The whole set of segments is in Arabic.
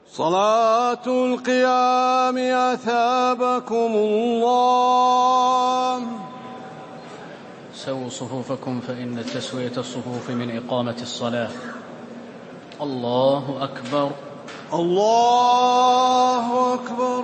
صلاة القيام أثابكم الله. سووا صفوفكم فإن تسوية الصفوف من إقامة الصلاة. الله أكبر الله أكبر.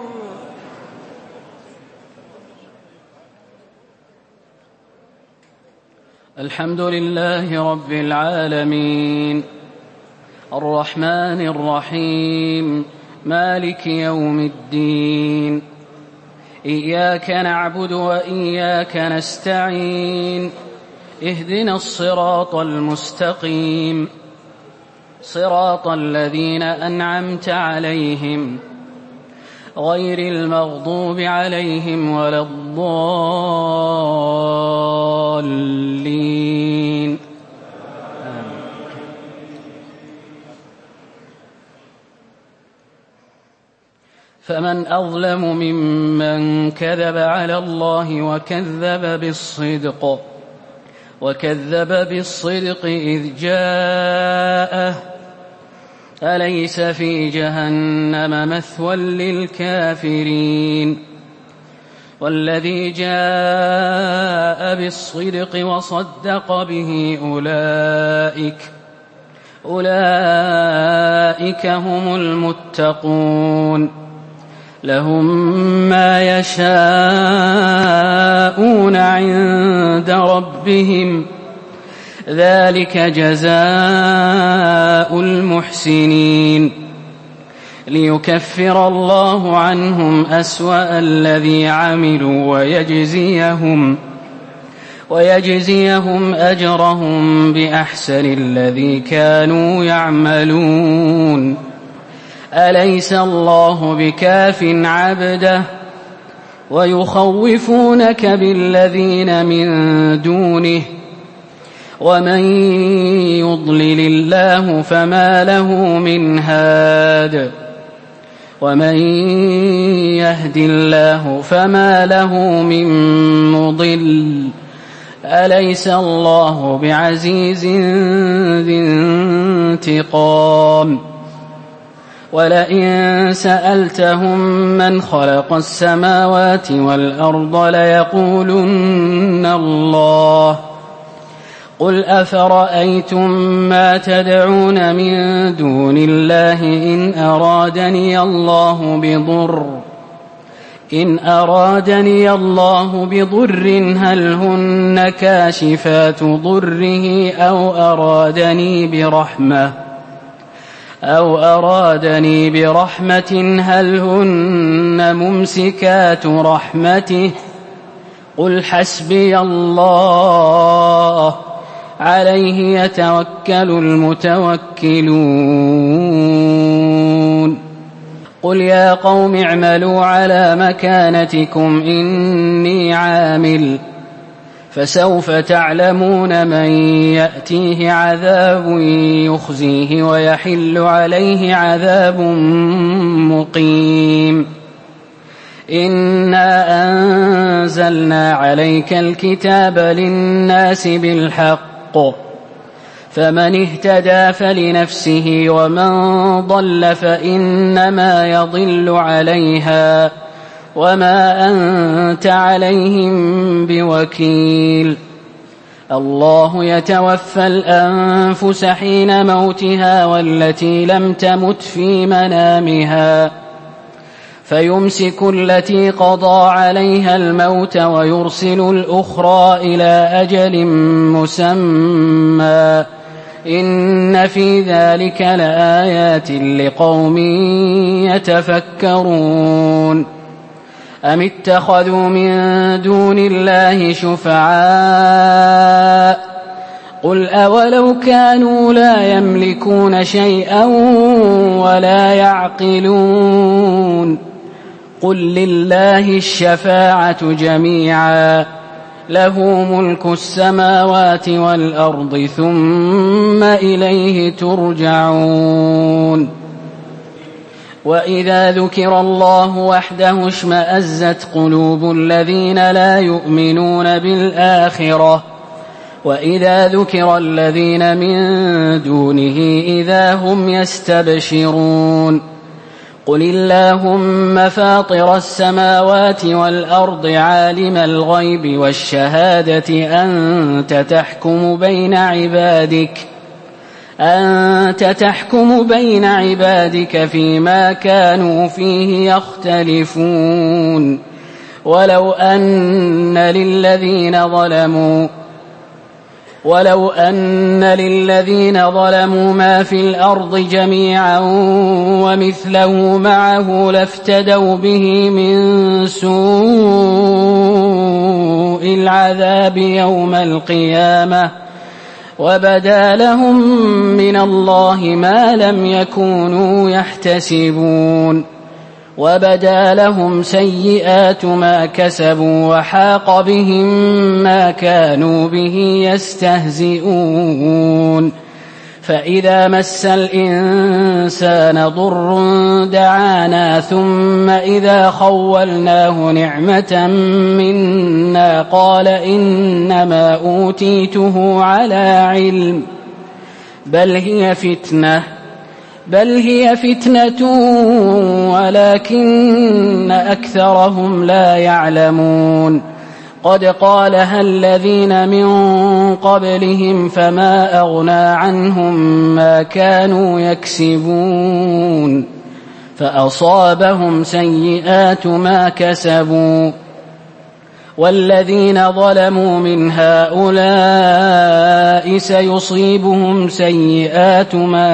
الحمد لله رب العالمين الرحمن الرحيم مالك يوم الدين. إياك نعبد وإياك نستعين. اهدنا الصراط المستقيم صراط الذين أنعمت عليهم غير المغضوب عليهم ولا الضالين. فمن أظلم ممن كذب على الله وكذب بالصدق إذ جاءه أليس في جهنم مثوى للكافرين. والذي جاء بالصدق وصدق به أولئك هم المتقون. لهم ما يشاءون عند ربهم ذلك جزاء المحسنين. ليكفر الله عنهم أسوأ الذي عملوا ويجزيهم أجرهم بأحسن الذي كانوا يعملون. أليس الله بكاف عبده ويخوفونك بالذين من دونه ومن يضلل الله فما له من هاد ومن يهد الله فما له من مضل. أليس الله بعزيز ذي انتقام. ولئن سألتهم من خلق السماوات والأرض ليقولن الله. قل أفرأيتم ما تدعون من دون الله إن أرادني الله بضر هل هن كاشفات ضره أو أرادني برحمة هل هن ممسكات رحمته. قل حسبي الله عليه يتوكل المتوكلون. قل يا قوم اعملوا على مكانتكم إني عامل فسوف تعلمون من يأتيه عذاب يخزيه ويحل عليه عذاب مقيم. إنا أنزلنا عليك الكتاب للناس بالحق فمن اهتدى فلنفسه ومن ضل فإنما يضل عليها وما أنت عليهم بوكيل. الله يتوفى الأنفس حين موتها والتي لم تمت في منامها فيمسك التي قضى عليها الموت ويرسل الأخرى إلى أجل مسمى. إن في ذلك لآيات لقوم يتفكرون. أم اتخذوا من دون الله شفعاء قل أولو كانوا لا يملكون شيئا ولا يعقلون. قل لله الشفاعة جميعا له ملك السماوات والأرض ثم إليه ترجعون. وإذا ذكر الله وحده اشمأزت قلوب الذين لا يؤمنون بالآخرة وإذا ذكر الذين من دونه إذا هم يستبشرون. قل اللهم فاطر السماوات والأرض عالم الغيب والشهادة أنت تحكم بين عبادك فيما كانوا فيه يختلفون ولو أن للذين ظلموا ما في الأرض جميعا ومثله معه لافتدوا به من سوء العذاب يوم القيامة وبدا لهم من الله ما لم يكونوا يحتسبون وبدا لهم سيئات ما كسبوا وحاق بهم ما كانوا به يستهزئون فإذا مس الإنسان ضر دعانا ثم إذا خولناه نعمة منا قال إنما أوتيته على علم بل هي فتنة ولكن أكثرهم لا يعلمون قد قالها الذين من قبلهم فما أغنى عنهم ما كانوا يكسبون فأصابهم سيئات ما كسبوا والذين ظلموا من هؤلاء سيصيبهم سيئات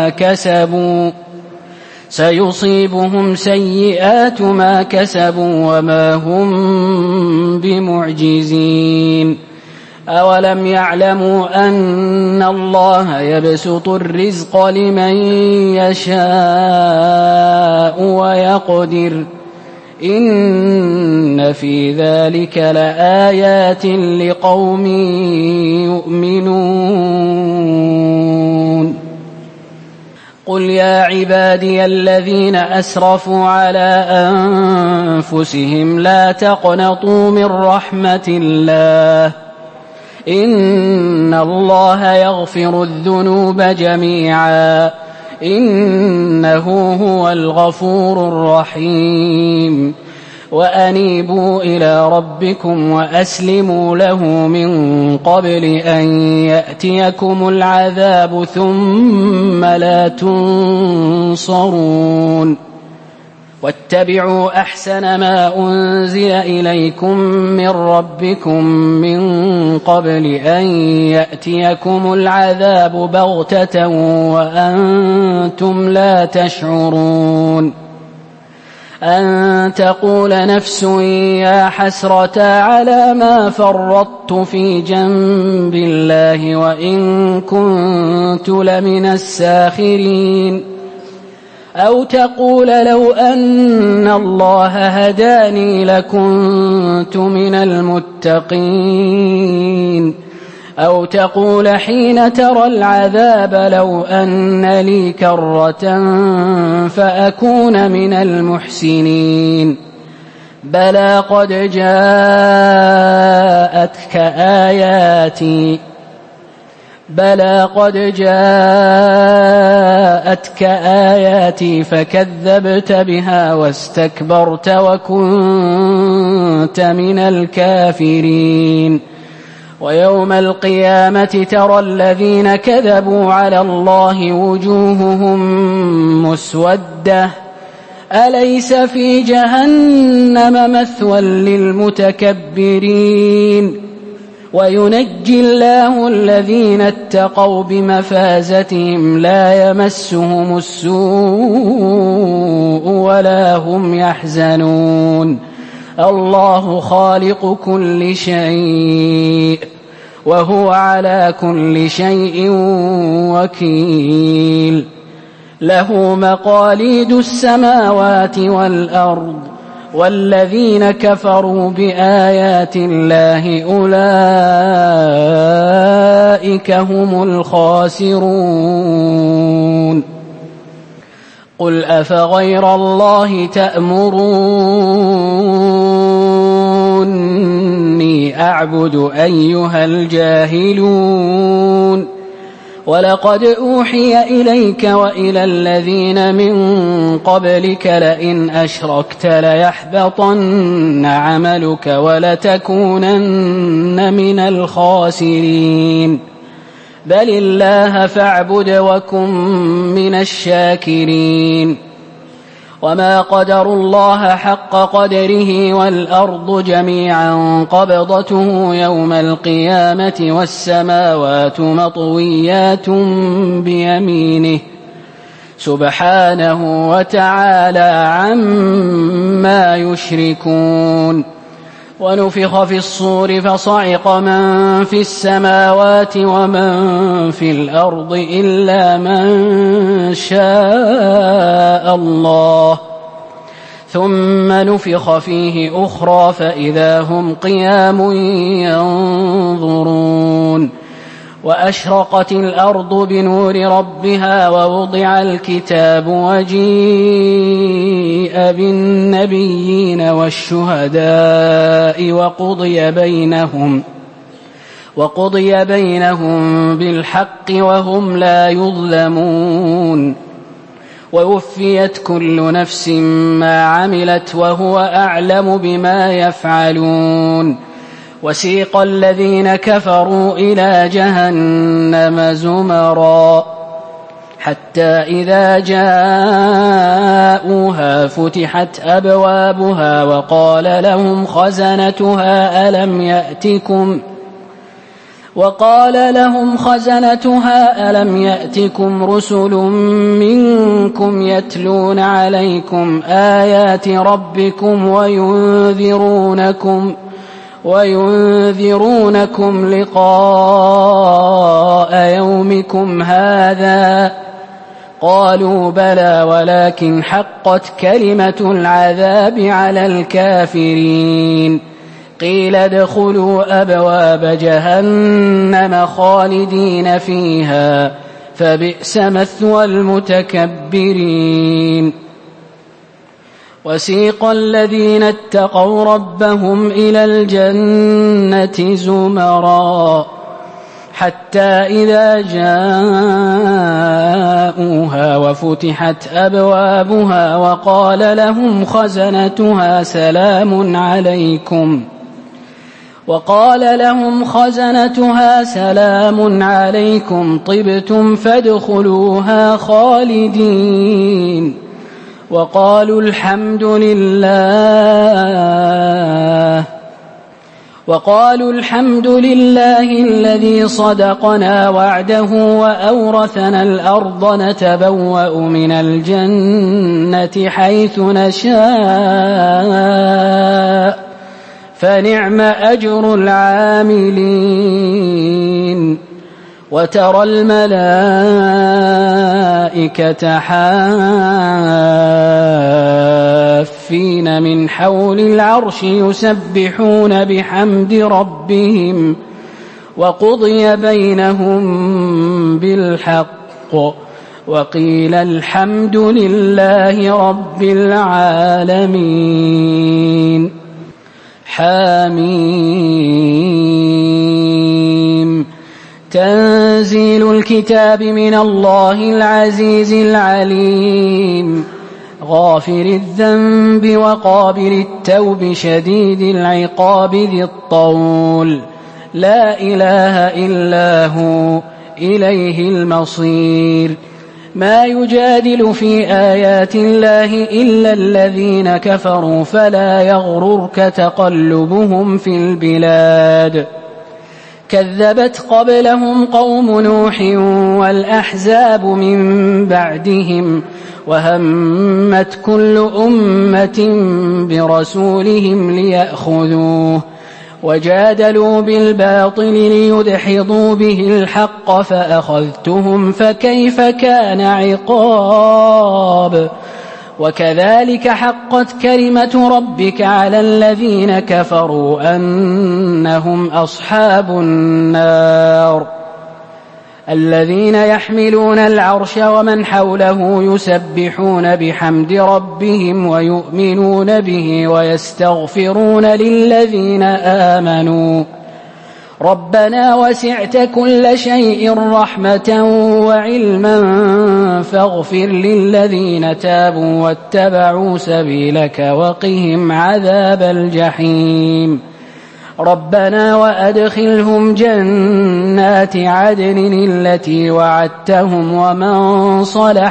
ما كسبوا وما هم بمعجزين أولم يعلموا أن الله يبسط الرزق لمن يشاء ويقدر إن في ذلك لآيات لقوم يؤمنون قل يا عبادي الذين أسرفوا على أنفسهم لا تقنطوا من رحمة الله إن الله يغفر الذنوب جميعا إنه هو الغفور الرحيم وأنيبوا إلى ربكم وأسلموا له من قبل أن يأتيكم العذاب ثم لا تنصرون واتبعوا أحسن ما أنزل إليكم من ربكم من قبل أن يأتيكم العذاب بغتة وأنتم لا تشعرون أن تقول نفس يا حسرة على ما فرطت في جنب الله وإن كنت لمن الساخرين أو تقول لو أن الله هداني لكنت من المتقين أو تقول حين ترى العذاب لو أن لي كرة فأكون من المحسنين بلى قد جاءتك آياتي فكذبت بها واستكبرت وكنت من الكافرين ويوم القيامة ترى الذين كذبوا على الله وجوههم مسودة أليس في جهنم مثوى للمتكبرين وينجي الله الذين اتقوا بمفازتهم لا يمسهم السوء ولا هم يحزنون الله خالق كل شيء وهو على كل شيء وكيل له مقاليد السماوات والأرض والذين كفروا بآيات الله أولئك هم الخاسرون قل أفغير الله تأمروني أعبد أيها الجاهلون ولقد أوحي إليك وإلى الذين من قبلك لئن أشركت ليحبطن عملك ولتكونن من الخاسرين بل الله فاعبد وكن من الشاكرين وما قدروا الله حق قدره والأرض جميعا قبضته يوم القيامة والسماوات مطويات بيمينه سبحانه وتعالى عما يشركون ونفخ في الصور فصعق من في السماوات ومن في الأرض إلا من شاء الله ثم نفخ فيه أخرى فإذا هم قيام ينظرون وأشرقت الأرض بنور ربها ووضع الكتاب وجيء بالنبيين والشهداء وقضي بينهم بالحق وهم لا يظلمون ووفيت كل نفس ما عملت وهو أعلم بما يفعلون وسيق الذين كفروا إلى جهنم زمرا حتى إذا جاءوها فتحت أبوابها وقال لهم خزنتها ألم يأتكم رسل منكم يتلون عليكم آيات ربكم وينذرونكم لقاء يومكم هذا قالوا بلى ولكن حقت كلمة العذاب على الكافرين قيل ادخلوا أبواب جهنم خالدين فيها فبئس مثوى المتكبرين وسيق الذين اتقوا ربهم إلى الجنة زمرا حتى إذا جاءوها وفتحت أبوابها وقال لهم خزنتها سلام عليكم طبتم فادخلوها خالدين وقالوا الحمد لله الذي صدقنا وعده وأورثنا الأرض نتبوأ من الجنة حيث نشاء فنعم أجر العاملين وترى الملائكة حافين من حول العرش يسبحون بحمد ربهم وقضي بينهم بالحق وقيل الحمد لله رب العالمين حميم تنزيل الكتاب من الله العزيز العليم غافر الذنب وقابل التوب شديد العقاب ذي الطول لا إله إلا هو إليه المصير ما يجادل في آيات الله إلا الذين كفروا فلا يغررك تقلبهم في البلاد كذبت قبلهم قوم نوح والأحزاب من بعدهم وهمت كل أمة برسولهم ليأخذوه وجادلوا بالباطل ليدحضوا به الحق فأخذتهم فكيف كان عقاب وكذلك حقت كلمة ربك على الذين كفروا أنهم أصحاب النار الذين يحملون العرش ومن حوله يسبحون بحمد ربهم ويؤمنون به ويستغفرون للذين آمنوا ربنا وسعت كل شيء رحمة وعلما فاغفر للذين تابوا واتبعوا سبيلك وقهم عذاب الجحيم ربنا وأدخلهم جنات عدن التي وعدتهم ومن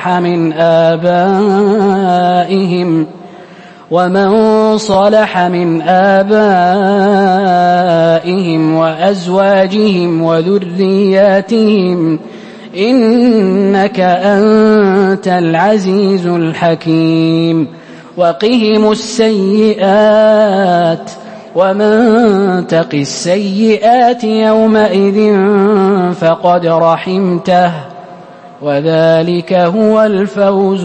صلح من آبائهم وأزواجهم وذرياتهم إنك أنت العزيز الحكيم وقهم السيئات ومن تق السيئات يومئذ فقد رحمته وذلك هو الفوز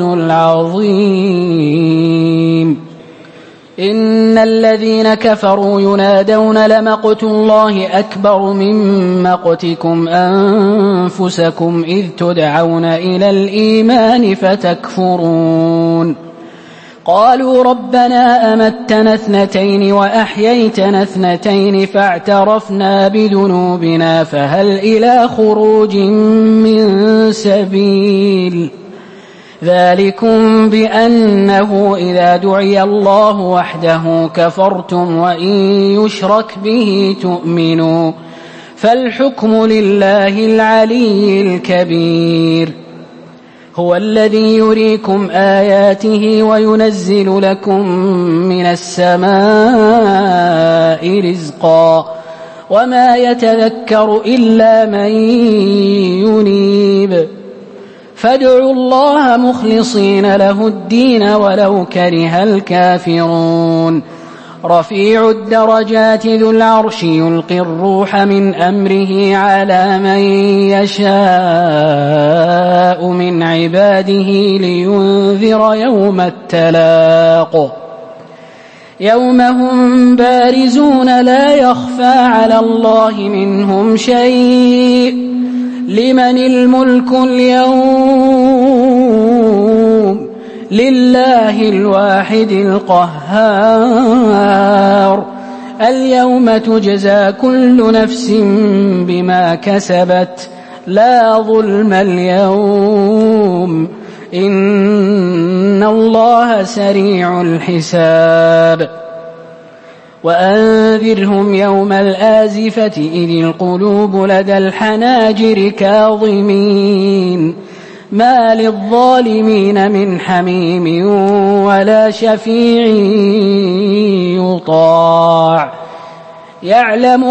العظيم إن الذين كفروا ينادون لمقت الله أكبر من مقتكم أنفسكم إذ تدعون إلى الإيمان فتكفرون قالوا ربنا أمتنا 2 وأحييتنا 2 فاعترفنا بذنوبنا فهل إلى خروج من سبيل ذلكم بأنه إذا دعي الله وحده كفرتم وإن يشرك به تؤمنوا فالحكم لله العلي الكبير هو الذي يريكم آياته وينزل لكم من السماء رزقا وما يتذكر إلا من ينيب فادعوا الله مخلصين له الدين ولو كره الكافرون رفيع الدرجات ذو العرش يلقي الروح من أمره على من يشاء من عباده لينذر يوم التلاق يوم هم بارزون لا يخفى على الله منهم شيء لمن الملك اليوم لله الواحد القهار اليوم تجزى كل نفس بما كسبت لا ظلم اليوم إن الله سريع الحساب وأنذرهم يوم الآزفة إذ القلوب لدى الحناجر كاظمين ما للظالمين من حميم ولا شفيع يطاع يعلم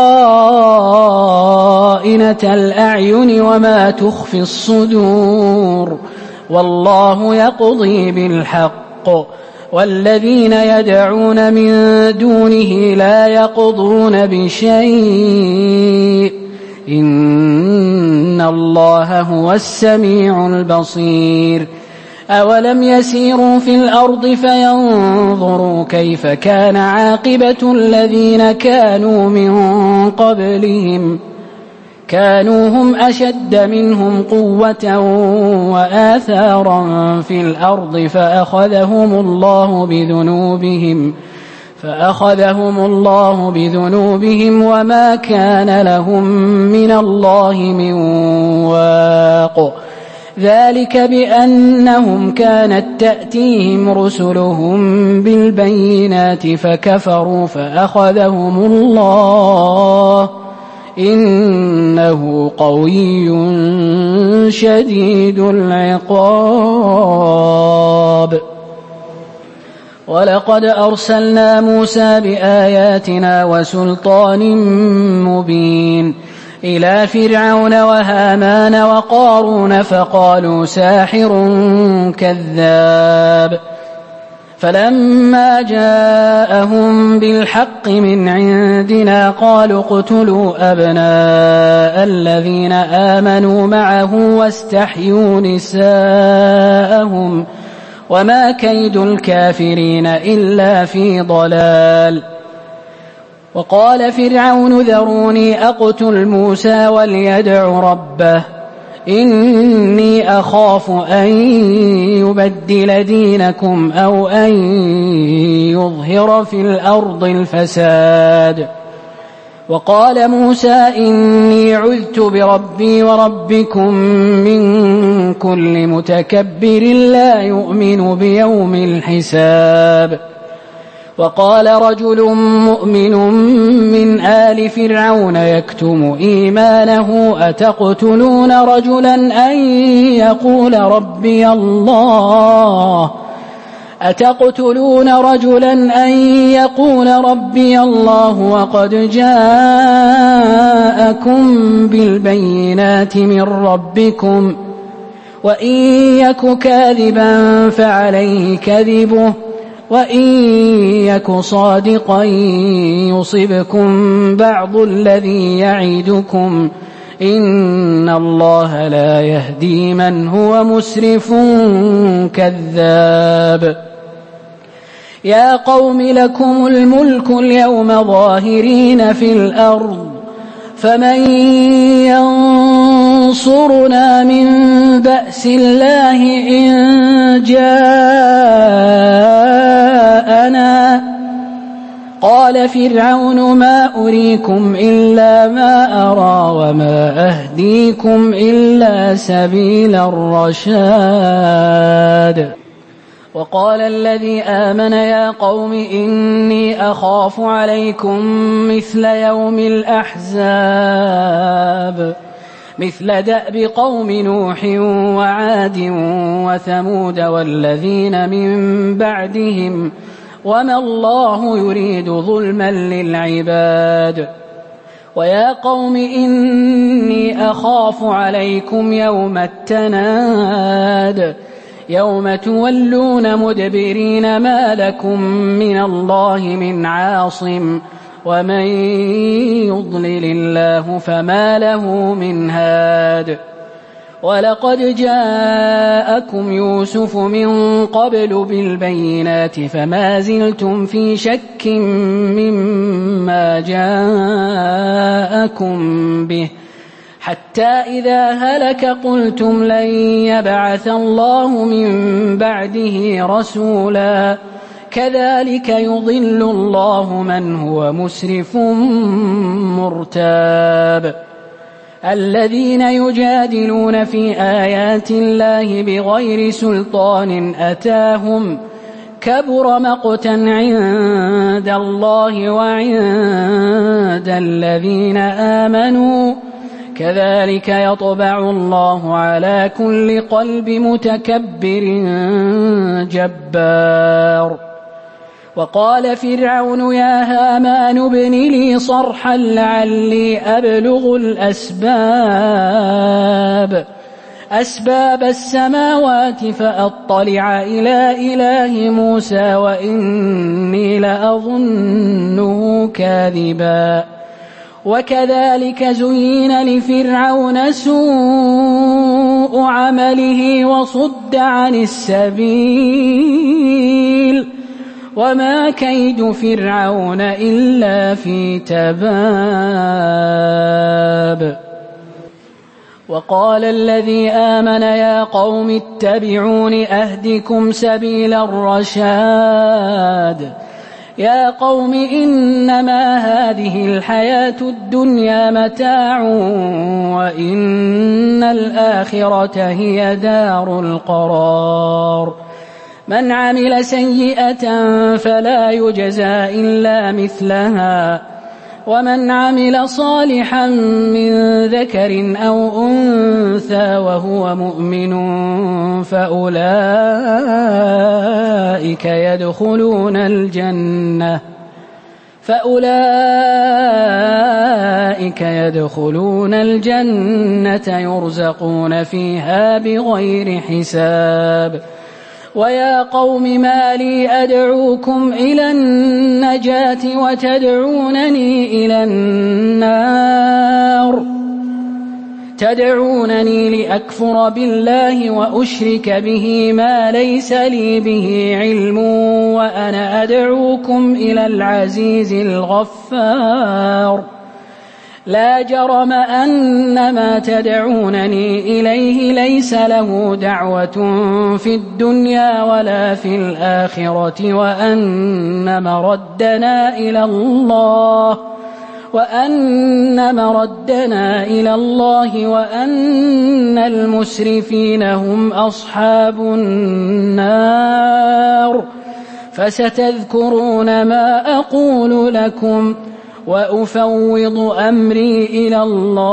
خائنة الأعين وما تخفي الصدور والله يقضي بالحق والذين يدعون من دونه لا يقضون بشيء إن الله هو السميع البصير أولم يسيروا في الأرض فينظروا كيف كان عاقبة الذين كانوا من قبلهم كانوا هم أشد منهم قوة وآثارا في الأرض فأخذهم الله بذنوبهم وما كان لهم من الله من واق ذلك بأنهم كانت تأتيهم رسلهم بالبينات فكفروا فأخذهم الله إنه قوي شديد العقاب ولقد أرسلنا موسى بآياتنا وسلطان مبين إلى فرعون وهامان وقارون فقالوا ساحر كذاب فلما جاءهم بالحق من عندنا قالوا اقتلوا أبناء الذين آمنوا معه واستحيوا نساءهم وما كيد الكافرين إلا في ضلال وقال فرعون ذروني أقتل موسى وليدع ربه إني أخاف أن يبدل دينكم أو أن يظهر في الأرض الفساد وقال موسى إني عذت بربي وربكم من كل متكبر لا يؤمن بيوم الحساب. وقال رجل مؤمن من آل فرعون يكتم إيمانه أتقتلون رجلا أن يقول ربي الله وقد جاءكم بالبينات من ربكم وإن يك كاذبا فعليه كذبه وإن يك صادقا يصبكم بعض الذي يعدكم إن الله لا يهدي من هو مسرف كذاب. يا قوم لكم الملك اليوم ظاهرين في الأرض فمن ينصرنا من بأس الله إن جاءنا. قال فرعون ما أريكم إلا ما أرى وما أهديكم إلا سبيل الرشاد. وقال الذي آمن يا قوم إني أخاف عليكم مثل يوم الأحزاب مثل دأب قوم نوح وعاد وثمود والذين من بعدهم وما الله يريد ظلما للعباد. ويا قوم إني أخاف عليكم يوم التناد يوم تولون مدبرين ما لكم من الله من عاصم ومن يضلل الله فما له من هاد. ولقد جاءكم يوسف من قبل بالبينات فما زلتم في شك مما جاءكم به حتى إذا هلك قلتم لن يبعث الله من بعده رسولا كذلك يضل الله من هو مسرف مرتاب. الذين يجادلون في آيات الله بغير سلطان أتاهم كبر مقتا عند الله وعند الذين آمنوا كذلك يطبع الله على كل قلب متكبر جبار. وقال فرعون يا هامان ابن لي صرحا لعلي أبلغ أسباب السماوات فأطلع إلى إله موسى وإني لأظنه كاذبا. وكذلك زين لفرعون سوء عمله وصد عن السبيل وما كيد فرعون إلا في تباب. وقال الذي آمن يا قوم اتبعون أهدكم سبيل الرشاد. يا قوم إنما هذه الحياة الدنيا متاع وإن الآخرة هي دار القرار. من عمل سيئة فلا يجزى إلا مثلها ومن عمل صالحا من ذكر أو أنثى وهو مؤمن فأولئك يدخلون الجنة يرزقون فيها بغير حساب. ويا قوم ما لي أدعوكم إلى النجاة وتدعونني إلى النار تدعونني لأكفر بالله وأشرك به ما ليس لي به علم وأنا أدعوكم إلى العزيز الغفار. لا جرم أن ما تدعونني إليه ليس له دعوة في الدنيا ولا في الآخرة وأن مردنا إلى الله وأن مردنا إلى الله وأن المسرفين هم أصحاب النار. فستذكرون ما أقول لكم وأفوض أمري إلى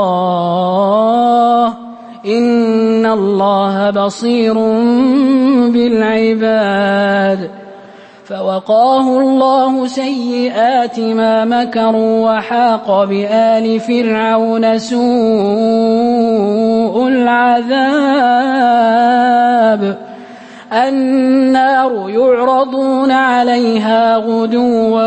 الله إن الله بصير بالعباد. فوقاه الله سيئات ما مكروا وحاق بآل فرعون سوء العذاب. النار يعرضون عليها غدوا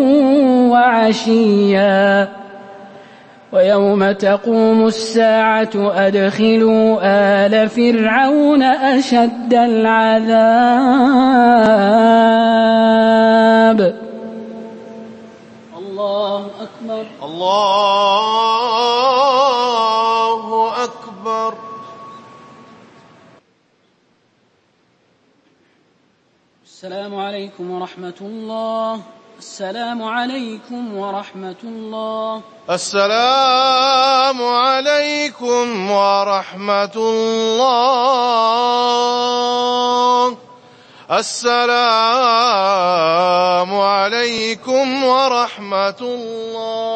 وعشيا ويوم تقوم الساعة أدخلوا آل فرعون أشد العذاب. الله أكبر. الله أكبر. السلام عليكم ورحمة الله. السلام عليكم ورحمة الله. السلام عليكم ورحمة الله. السلام عليكم ورحمة الله.